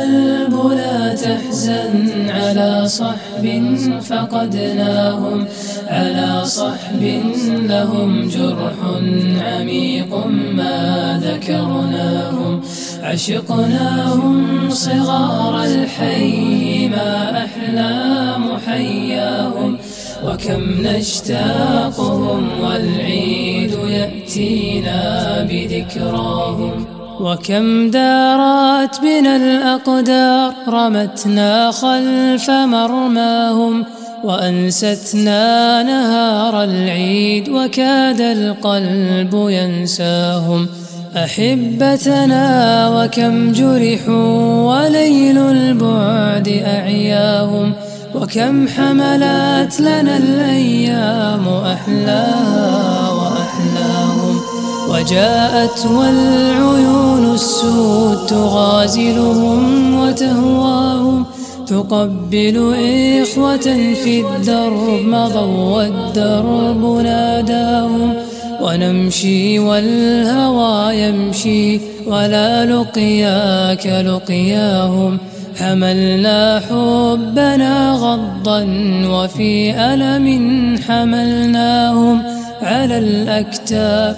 القلب لا تحزن على صحب فقدناهم، على صحب لهم جرح عميق ما ذكرناهم. عشقناهم صغار الحي ما أحلى محياهم، وكم نشتاقهم والعيد يأتينا بذكراهم. وكم دارت بنا الأقدار رمتنا خلف مرماهم، وأنستنا نهار العيد وكاد القلب ينساهم. أحبتنا وكم جرحوا وليل البعد أعياهم، وكم حملت لنا الأيام أحلاها وأحلاهم. وجاءت والعيون السود تغازلهم وتهواهم، تقبل إخوة في الدرب مضوا والدرب ناداهم. ونمشي والهوى يمشي ولا لقياك لقياهم، حملنا حبنا غضا وفي ألم حملناهم على الأكتاف،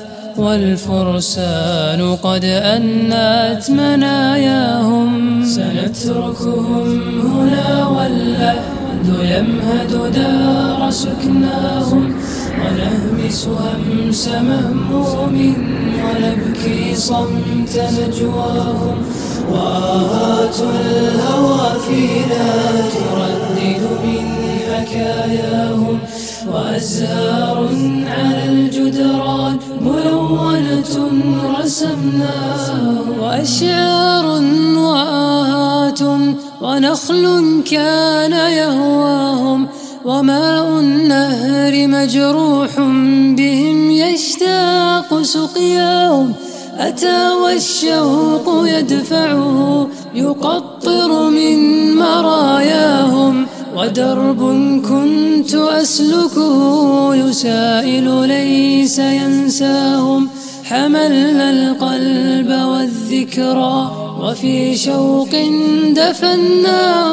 والفرسان قد أنت مناياهم. سنتركهم هنا واللحد يمهد دار سكناهم، ونهمس همس مهموم ونبكي صمت نجواهم. وآهات الهوى فينا تردد من حكاياهم، وأزهار على الجدران ملونة رسمناها، وأشعار وآهات ونخل كان يهواهم، وماء النهر مجروح بهم يشتاق سقياهم. أتى والشوق يدفعه يقطر من مراياهم، ودرب كنت أسلكه يسائل ليس ينساهم. حملنا القلب والذكرى وفي شوق دفناه،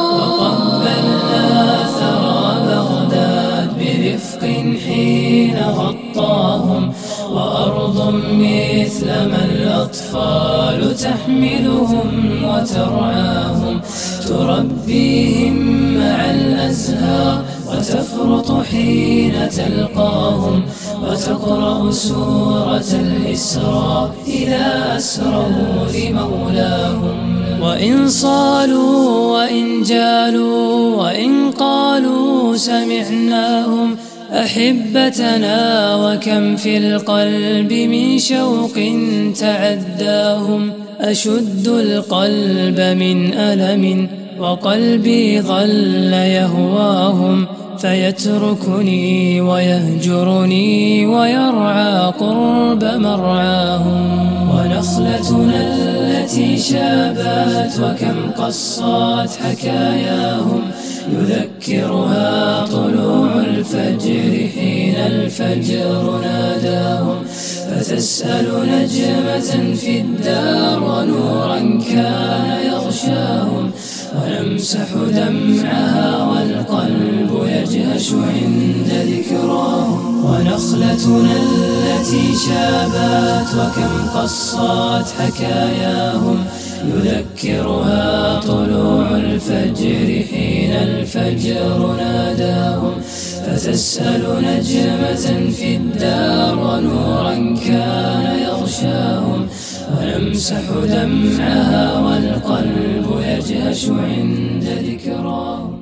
وقبلنا ثرى بغداد برفق حين غطاهم. وأرض مثلما الأطفال تحملهم وترعاهم، تربيهم مع الأزهار وتفرط حين تلقاهم، وتقرأ سورة الإسراء إذا أسروا لمولاهم. وإن صالوا وإن جالوا وإن قالوا سمعناهم أحبتنا، وكم في القلب من شوق تعداهم. أشد القلب من ألم وقلبي ظل يهواهم، فيتركني ويهجرني ويرعى قرب مرعاهم. ونخلتنا التي شابت وكم قصت حكاياهم، يذكرها طلوع الفجر حين الفجر ناداهم. فتسأل نجمة في الدار ونورا كان يغشاهم، ونمسح دمعها والقلب يجهش عند ذكراهم. ونخلتنا التي شابت وكم قصت حكاياهم، يذكرها طلوع الفجر حين الفجر ناداهم. فتسأل نجمة في الدار ونورا كان يغشاهم، ونمسح دمعها والقلب يجهش عند ذكراهم.